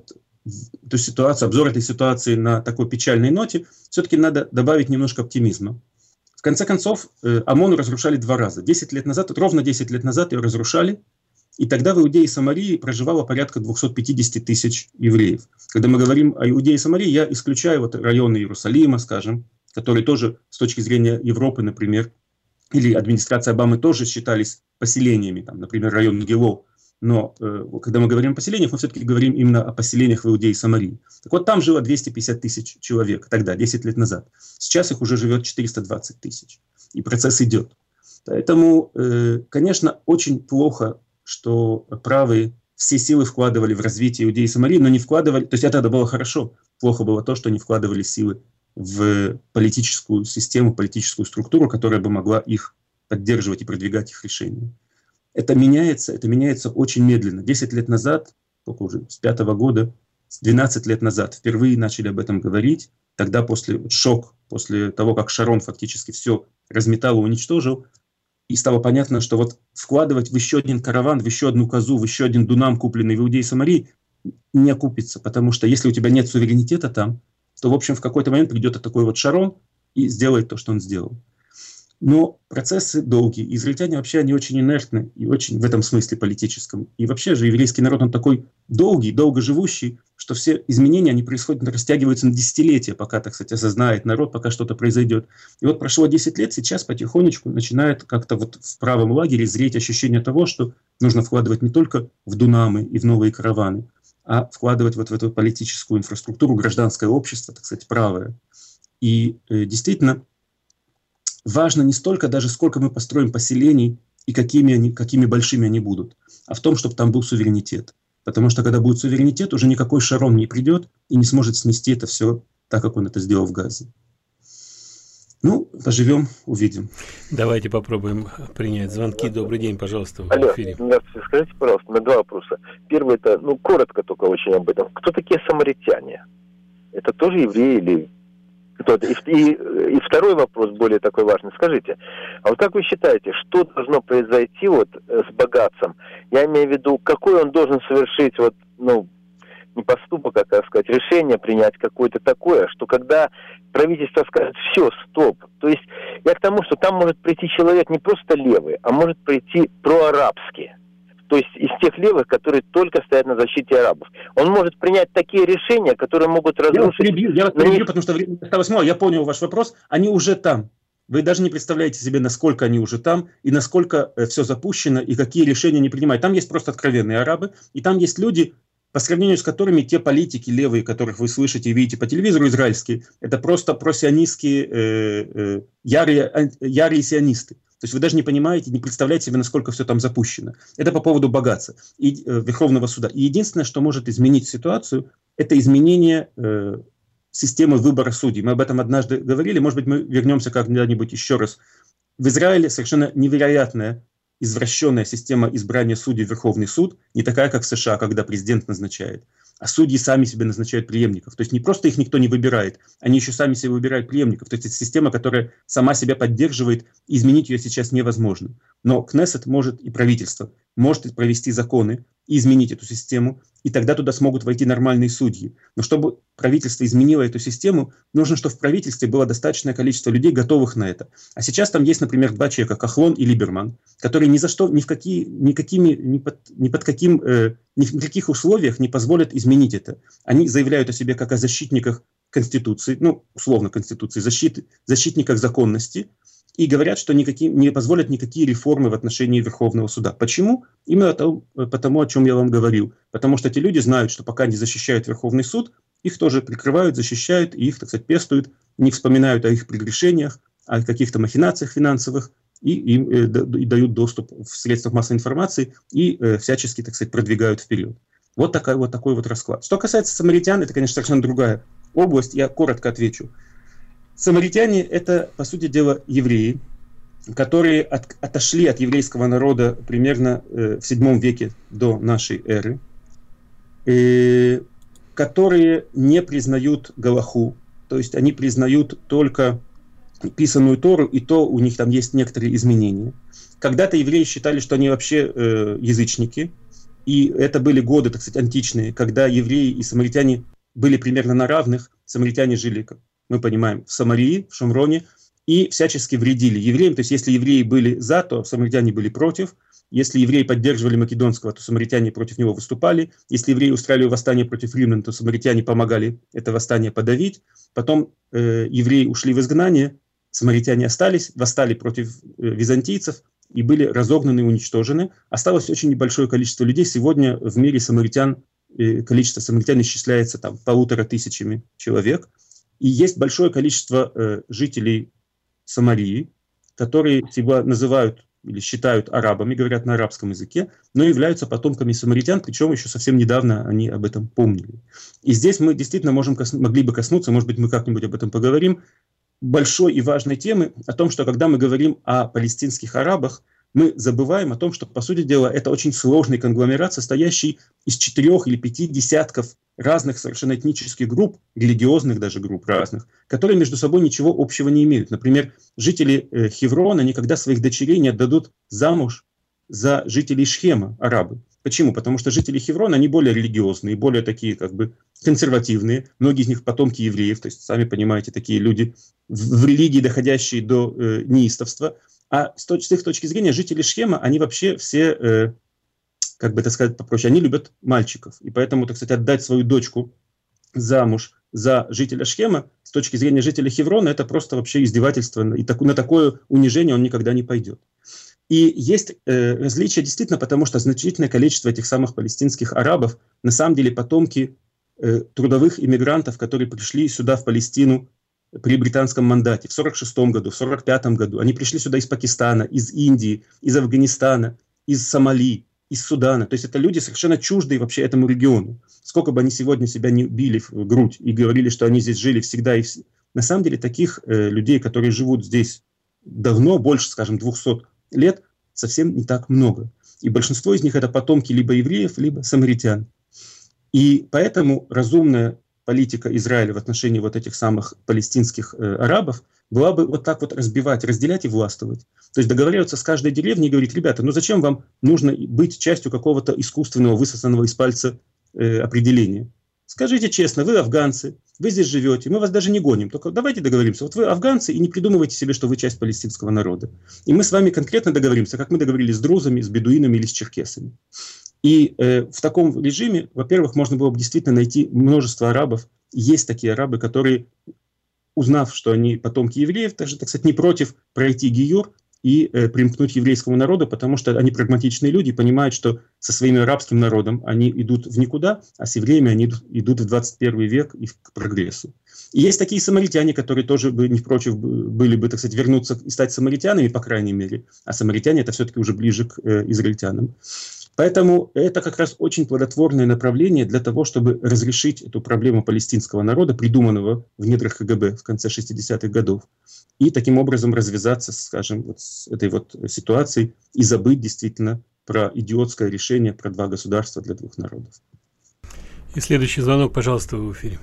Speaker 3: ситуацию, обзор этой ситуации на такой печальной ноте, все-таки надо добавить немножко оптимизма. В конце концов, ОМОН разрушали 2 раза. 10 лет назад, ровно 10 лет назад ее разрушали, и тогда в Иудее и Самарии проживало порядка 250 тысяч евреев. Когда мы говорим о Иудее и Самарии, я исключаю вот районы Иерусалима, скажем, которые тоже с точки зрения Европы, например, или администрации Обамы тоже считались поселениями, там, например, район Гило. Но когда мы говорим о поселениях, мы все-таки говорим именно о поселениях в Иудее и Самарии. Так вот, там жило 250 тысяч человек тогда, 10 лет назад. Сейчас их уже живет 420 тысяч. И процесс идет. Поэтому, конечно, очень плохо, что правые все силы вкладывали в развитие Иудеи и Самарии, но не вкладывали, то есть это было хорошо, плохо было то, что не вкладывали силы в политическую систему, политическую структуру, которая бы могла их поддерживать и продвигать их решения. Это меняется очень медленно. 10 лет назад, сколько уже, с 5-го года, 12 лет назад впервые начали об этом говорить. Тогда после того, как Шарон фактически все разметал и уничтожил, и стало понятно, что вот вкладывать в еще один караван, в еще одну козу, в еще один дунам, купленный в Иудее и Самарии, не окупится. Потому что если у тебя нет суверенитета там, то, в общем, в какой-то момент придет такой вот Шарон и сделает то, что он сделал. Но процессы долгие. Израильтяне вообще, они очень инертны, и очень в этом смысле политическом. И вообще же еврейский народ, он такой долгий, долгоживущий, что все изменения, они происходят, растягиваются на десятилетия, пока, так сказать, осознает народ, пока что-то произойдет. И вот прошло 10 лет, сейчас потихонечку начинает как-то вот в правом лагере зреть ощущение того, что нужно вкладывать не только в дунамы и в новые караваны, а вкладывать вот в эту политическую инфраструктуру, гражданское общество, так сказать, правое. И действительно, важно не столько даже, сколько мы построим поселений и какими большими они будут, а в том, чтобы там был суверенитет. Потому что когда будет суверенитет, уже никакой Шарон не придет и не сможет снести это все так, как он это сделал в Газе. Ну, поживем, увидим.
Speaker 2: Давайте попробуем принять звонки. Добрый день, пожалуйста, в
Speaker 9: Алло,
Speaker 2: эфире.
Speaker 9: здравствуйте. Скажите, пожалуйста, на 2 вопроса. Первый это, коротко только очень об этом. Кто такие самаритяне? Это тоже евреи или кто-то? И второй вопрос, более такой важный. Скажите, а вот как вы считаете, что должно произойти вот с богатцем? Я имею в виду, какой он должен совершить не поступок, а, так сказать, решение принять какое-то такое, что когда правительство скажет «все, стоп», то есть я к тому, что там может прийти человек не просто левый, а может прийти проарабский, то есть из тех левых, которые только стоят на защите арабов. Он может принять такие решения, которые могут разрушить...
Speaker 3: Я вас перебью, потому что время осталось мало. Я понял ваш вопрос. Они уже там. Вы даже не представляете себе, насколько они уже там, и насколько все запущено, и какие решения они принимают. Там есть просто откровенные арабы, и там есть люди, по сравнению с которыми те политики левые, которых вы слышите и видите по телевизору, израильские, это просто просионистские, ярые сионисты. То есть вы даже не понимаете, не представляете себе, насколько все там запущено. Это по поводу богатства и Верховного суда. И единственное, что может изменить ситуацию, это изменение системы выбора судей. Мы об этом однажды говорили, может быть, мы вернемся когда-нибудь еще раз. В Израиле совершенно невероятная извращенная система избрания судей в Верховный суд, не такая, как в США, когда президент назначает. А судьи сами себе назначают преемников. То есть не просто их никто не выбирает, они еще сами себе выбирают преемников. То есть это система, которая сама себя поддерживает, и изменить ее сейчас невозможно. Но Кнессет может, и правительство может провести законы и изменить эту систему, и тогда туда смогут войти нормальные судьи. Но чтобы правительство изменило эту систему, нужно, чтобы в правительстве было достаточное количество людей, готовых на это. А сейчас там есть, например, 2 человека, Кахлон и Либерман, которые ни за что, ни в каких условиях не позволят изменить это. Они заявляют о себе как о защитниках Конституции, условно Конституции, защитниках законности, и говорят, что не позволят никакие реформы в отношении Верховного суда. Почему? Именно потому, о чем я вам говорил. Потому что эти люди знают, что пока не защищают Верховный суд, их тоже прикрывают, защищают, и их, так сказать, пестуют, не вспоминают о их прегрешениях, о каких-то махинациях финансовых, и им дают доступ в средствах массовой информации, и всячески, так сказать, продвигают вперед. Вот такой вот расклад. Что касается самаритян, это, конечно, совершенно другая область, я коротко отвечу. Самаритяне – это, по сути дела, евреи, которые отошли от еврейского народа примерно в VII веке до нашей эры. которые не признают галаху, то есть они признают только писанную Тору, и то у них там есть некоторые изменения. Когда-то евреи считали, что они вообще язычники, и это были годы, так сказать, античные, когда евреи и самаритяне были примерно на равных. Самаритяне жили, как мы понимаем, в Самарии, в Шумроне, и всячески вредили евреям. То есть если евреи были за, то самаритяне были против. Если евреи поддерживали Македонского, то самаритяне против него выступали. Если евреи устраивали восстание против римлян, то самаритяне помогали это восстание подавить. Потом евреи ушли в изгнание, самаритяне остались, восстали против византийцев и были разогнаны и уничтожены. Осталось очень небольшое количество людей. Сегодня в мире самаритян, количество самаритян исчисляется там 1500 человек. И есть большое количество жителей Самарии, которые себя называют или считают арабами, говорят на арабском языке, но являются потомками самаритян, причем еще совсем недавно они об этом помнили. И здесь мы действительно могли бы коснуться, может быть, мы как-нибудь об этом поговорим, большой и важной темы о том, что когда мы говорим о палестинских арабах, мы забываем о том, что, по сути дела, это очень сложный конгломерат, состоящий из 4 или 5 десятков разных совершенно этнических групп, религиозных даже групп разных, которые между собой ничего общего не имеют. Например, жители Хеврона никогда своих дочерей не отдадут замуж за жителей Шхема, арабы. Почему? Потому что жители Хеврона, они более религиозные, более такие как бы консервативные. Многие из них потомки евреев, то есть, сами понимаете, такие люди в религии, доходящие до неистовства. А с их точки зрения жители Шхема, они вообще все, как бы это сказать попроще, они любят мальчиков. И поэтому, так сказать, отдать свою дочку замуж за жителя Шхема, с точки зрения жителя Хеврона, это просто вообще издевательство. И на такое унижение он никогда не пойдет. И есть различия действительно, потому что значительное количество этих самых палестинских арабов на самом деле потомки трудовых иммигрантов, которые пришли сюда, в Палестину, при британском мандате в 1946 году, в 1945 году. Они пришли сюда из Пакистана, из Индии, из Афганистана, из Сомали, из Судана. То есть это люди совершенно чуждые вообще этому региону. Сколько бы они сегодня себя не били в грудь и говорили, что они здесь жили всегда. На самом деле таких людей, которые живут здесь давно, больше, скажем, 200 лет, совсем не так много. И большинство из них это потомки либо евреев, либо самаритян. И поэтому разумная политика Израиля в отношении вот этих самых палестинских арабов была бы вот так вот разбивать, разделять и властвовать. То есть договариваться с каждой деревней и говорить: ребята, ну зачем вам нужно быть частью какого-то искусственного, высосанного из пальца определения? Скажите честно, вы афганцы, вы здесь живете, мы вас даже не гоним, только давайте договоримся. Вот вы афганцы, и не придумывайте себе, что вы часть палестинского народа. И мы с вами конкретно договоримся, как мы договорились с друзами, с бедуинами или с черкесами. И в таком режиме, во-первых, можно было бы действительно найти множество арабов. Есть такие арабы, которые, узнав, что они потомки евреев, даже, так сказать, не против пройти гиюр и примкнуть к еврейскому народу, потому что они прагматичные люди, понимают, что со своим арабским народом они идут в никуда, а с евреями они идут в 21 век и к прогрессу. И есть такие самаритяне, которые тоже бы не против были бы, так сказать, вернуться и стать самаритянами, по крайней мере. А самаритяне это все-таки уже ближе к израильтянам. Поэтому это как раз очень плодотворное направление для того, чтобы разрешить эту проблему палестинского народа, придуманного в недрах КГБ в конце 60-х годов, и таким образом развязаться, скажем, вот с этой вот ситуацией и забыть действительно про идиотское решение про 2 государства для 2 народов.
Speaker 2: И следующий звонок, пожалуйста, в эфире.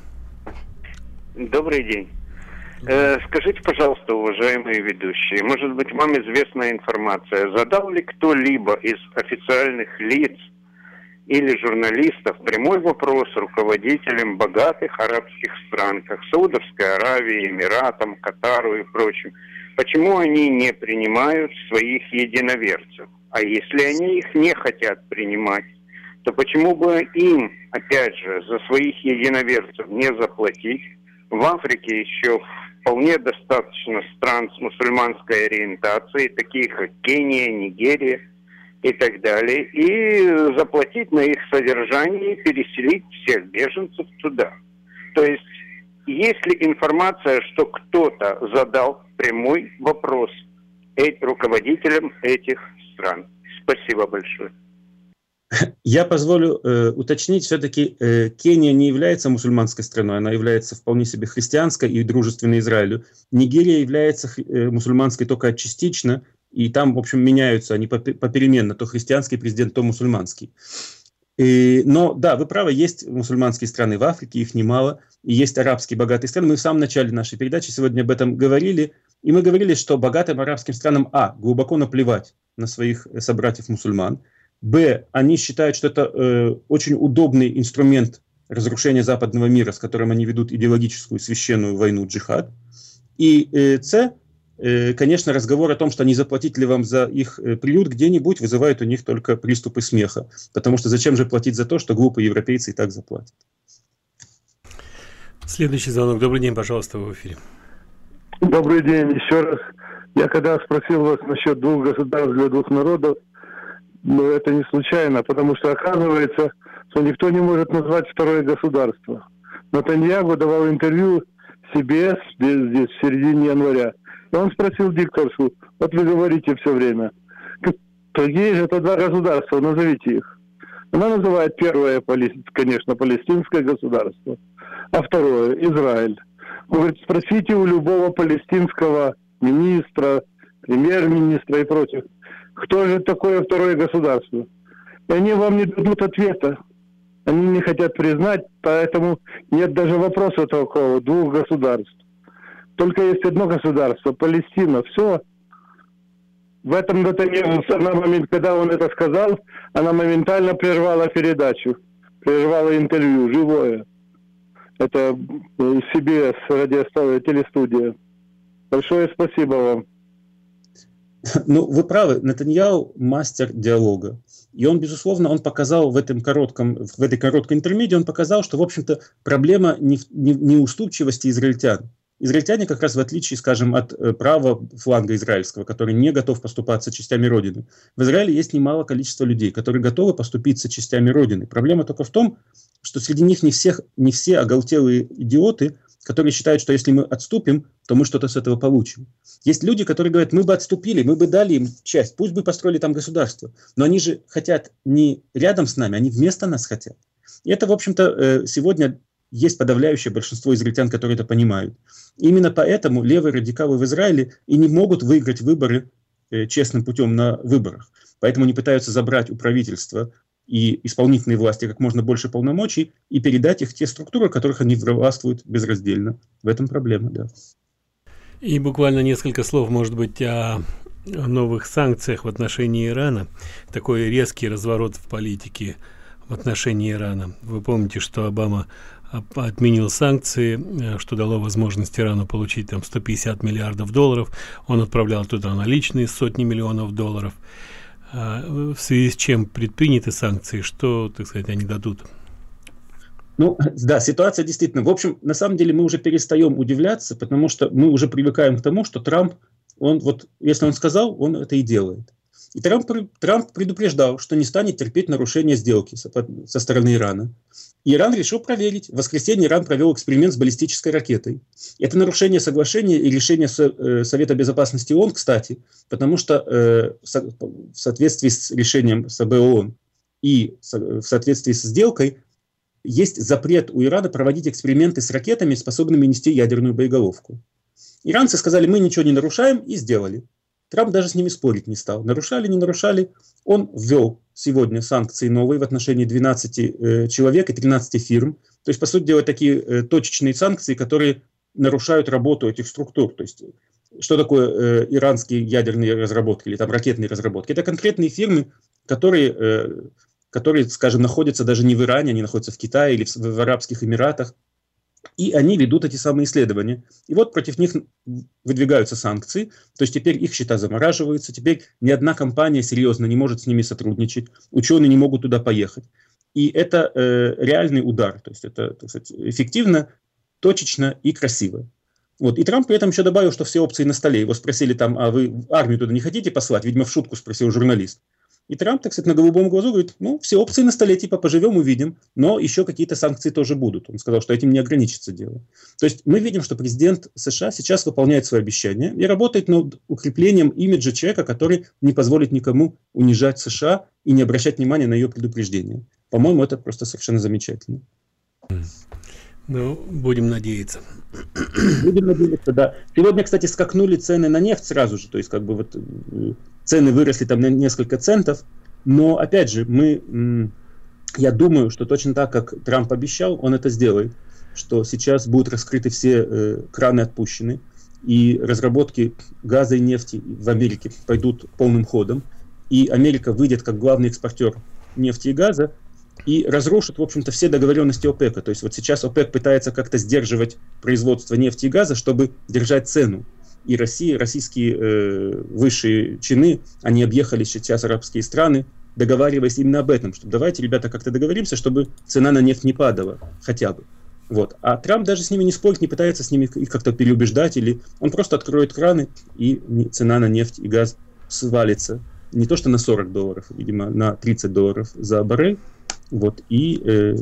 Speaker 10: Добрый день. Скажите, пожалуйста, уважаемые ведущие, может быть, вам известна информация, задал ли кто-либо из официальных лиц или журналистов прямой вопрос руководителям богатых арабских стран, как Саудовской Аравии, Эмиратам, Катару и прочим, почему они не принимают своих единоверцев? А если они их не хотят принимать, то почему бы им, опять же, за своих единоверцев не заплатить? В Африке еще вполне достаточно стран с мусульманской ориентацией, таких как Кения, Нигерия и так далее, и заплатить на их содержание и переселить всех беженцев туда. То есть, есть ли информация, что кто-то задал прямой вопрос руководителям этих стран? Спасибо большое.
Speaker 3: Я позволю уточнить, все-таки Кения не является мусульманской страной, она является вполне себе христианской и дружественной Израилю. Нигерия является мусульманской только частично, и там, в общем, меняются они попеременно, то христианский президент, то мусульманский. Но да, вы правы, есть мусульманские страны в Африке, их немало, и есть арабские богатые страны. Мы в самом начале нашей передачи сегодня об этом говорили, и мы говорили, что богатым арабским странам, глубоко наплевать на своих собратьев-мусульман, они считают, что это очень удобный инструмент разрушения западного мира, с которым они ведут идеологическую священную войну джихад, и конечно, разговор о том, что не заплатить ли вам за их приют где-нибудь, вызывает у них только приступы смеха. Потому что зачем же платить за то, что глупые европейцы и так заплатят?
Speaker 2: Следующий звонок. Добрый день, пожалуйста, в эфире.
Speaker 6: Добрый день. Еще раз. Я когда спросил вас насчет двух государств для двух народов, но это не случайно, потому что оказывается, что никто не может назвать второе государство. Нетаньяху давал интервью CBS здесь в середине января. И он спросил дикторшу, вот вы говорите все время, какие же это два государства, назовите их. Она называет первое, конечно, палестинское государство, а второе – Израиль. Он говорит, спросите у любого палестинского министра, премьер-министра и прочих, кто же такое второе государство. И они вам не дадут ответа. Они не хотят признать, поэтому нет даже вопроса такого, двух государств. Только есть одно государство, Палестина. Все. В этом на момент, когда он это сказал, она моментально прервала передачу, прервала интервью, живое. Это CBS, телестудия. Большое спасибо вам.
Speaker 3: Ну, вы правы, Нетаньяху мастер диалога. И он, безусловно, он показал в этой короткой интермедии, он показал, что, в общем-то, проблема не в неуступчивости израильтян. Израильтяне как раз в отличие, скажем, от правого фланга израильского, который не готов поступаться частями Родины, в Израиле есть немало количества людей, которые готовы поступиться частями Родины. Проблема только в том, что среди них не все оголтелые идиоты, которые считают, что если мы отступим, то мы что-то с этого получим. Есть люди, которые говорят, мы бы отступили, мы бы дали им часть, пусть бы построили там государство, но они же хотят не рядом с нами, они вместо нас хотят. И это, в общем-то, сегодня есть подавляющее большинство израильтян, которые это понимают. И именно поэтому левые радикалы в Израиле и не могут выиграть выборы честным путем на выборах. Поэтому они пытаются забрать у правительства и исполнительной власти как можно больше полномочий и передать их в те структуры, в которых они властвуют безраздельно. В этом проблема, да.
Speaker 2: И буквально несколько слов, может быть, о новых санкциях в отношении Ирана. Такой резкий разворот в политике в отношении Ирана. Вы помните, что Обама отменил санкции, что дало возможность Ирану получить там 150 миллиардов долларов. Он отправлял туда наличные сотни миллионов долларов. В связи с чем предприняты санкции, что, так сказать, они дадут?
Speaker 3: Ну, да, ситуация действительно... В общем, на самом деле мы уже перестаем удивляться, потому что мы уже привыкаем к тому, что Трамп, если он сказал, он это и делает. И Трамп предупреждал, что не станет терпеть нарушения сделки со стороны Ирана. И Иран решил проверить. В воскресенье Иран провел эксперимент с баллистической ракетой. Это нарушение соглашения и решения Совета Безопасности ООН, кстати, потому что в соответствии с решением СБ ООН и в соответствии с сделкой есть запрет у Ирана проводить эксперименты с ракетами, способными нести ядерную боеголовку. Иранцы сказали, мы ничего не нарушаем, и сделали. Трамп даже с ними спорить не стал. Нарушали, не нарушали. Он ввел сегодня санкции новые в отношении 12 человек и 13 фирм. То есть, по сути дела, такие точечные санкции, которые нарушают работу этих структур. То есть, что такое иранские ядерные разработки или там ракетные разработки? Это конкретные фирмы, которые, скажем, находятся даже не в Иране, они находятся в Китае или в Арабских Эмиратах. И они ведут эти самые исследования. И вот против них выдвигаются санкции. То есть теперь их счета замораживаются. Теперь ни одна компания серьезно не может с ними сотрудничать. Ученые не могут туда поехать. И это реальный удар. То есть это, так сказать, эффективно, точечно и красиво. Вот. И Трамп при этом еще добавил, что все опции на столе. Его спросили там, а вы армию туда не хотите послать? Видимо, в шутку спросил журналист. И Трамп, так сказать, на голубом глазу говорит, ну, все опции на столе, типа, поживем, увидим, но еще какие-то санкции тоже будут. Он сказал, что этим не ограничится дело. То есть мы видим, что президент США сейчас выполняет свои обещания и работает над укреплением имиджа человека, который не позволит никому унижать США и не обращать внимания на ее предупреждения. По-моему, это просто совершенно замечательно.
Speaker 2: Ну, будем надеяться.
Speaker 3: Будем надеяться, да. Сегодня, кстати, скакнули цены на нефть сразу же, то есть как бы вот цены выросли там на несколько центов, но опять же мы Я думаю, что точно так, как Трамп обещал, он это сделает, что сейчас будут раскрыты все краны отпущены, и разработки газа и нефти в Америке пойдут полным ходом, и Америка выйдет как главный экспортер нефти и газа, и разрушит, в общем-то, все договоренности ОПЕКа. То есть вот сейчас ОПЕК пытается как-то сдерживать производство нефти и газа, чтобы держать цену. И российские высшие чины, они объехали сейчас арабские страны, договариваясь именно об этом, что давайте, ребята, как-то договоримся, чтобы цена на нефть не падала, хотя бы. Вот. А Трамп даже с ними не спорит, не пытается с ними их как-то переубеждать, или он просто откроет краны, и цена на нефть и газ свалится. Не то что на $40, видимо, на $30 за баррель. Вот. И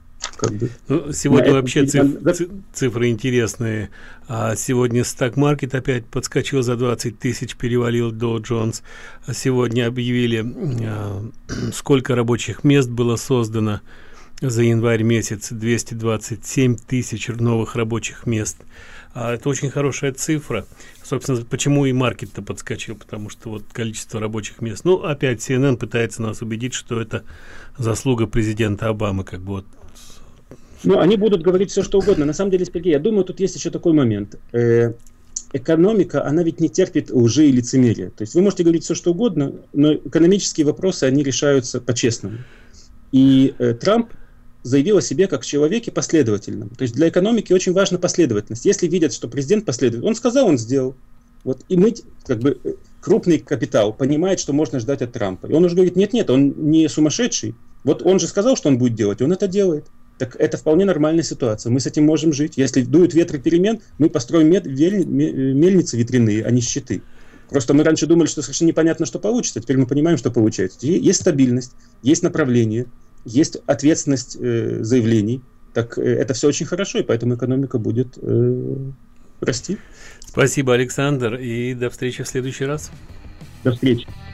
Speaker 2: сегодня вообще цифры интересные. Сегодня Stock Market опять подскочил за 20 тысяч, перевалил Dow Jones. Сегодня объявили, сколько рабочих мест было создано за январь месяц. 227 тысяч новых рабочих мест. Это очень хорошая цифра. Собственно, почему и маркет-то подскочил, потому что вот количество рабочих мест. Ну, опять CNN пытается нас убедить, что это заслуга президента Обамы, как бы вот.
Speaker 3: Ну, они будут говорить все, что угодно. На самом деле, Сергей, я думаю, тут есть еще такой момент. Экономика, она ведь не терпит лжи и лицемерия. То есть вы можете говорить все, что угодно, но экономические вопросы, они решаются по-честному. И Трамп заявил о себе как человеке последовательном. То есть для экономики очень важна последовательность. Если видят, что президент последовательный, он сказал, он сделал. Вот. И мы, как бы, крупный капитал понимает, что можно ждать от Трампа. И он уже говорит, нет, он не сумасшедший. Вот он же сказал, что он будет делать, и он это делает. Так это вполне нормальная ситуация. Мы с этим можем жить. Если дуют ветры перемен, мы построим мельницы ветряные, а не щиты. Просто мы раньше думали, что совершенно непонятно, что получится. Теперь мы понимаем, что получается. Есть стабильность, есть направление, есть ответственность заявлений. Так это все очень хорошо, и поэтому экономика будет расти.
Speaker 2: Спасибо, Александр, и до встречи в следующий раз.
Speaker 3: До встречи.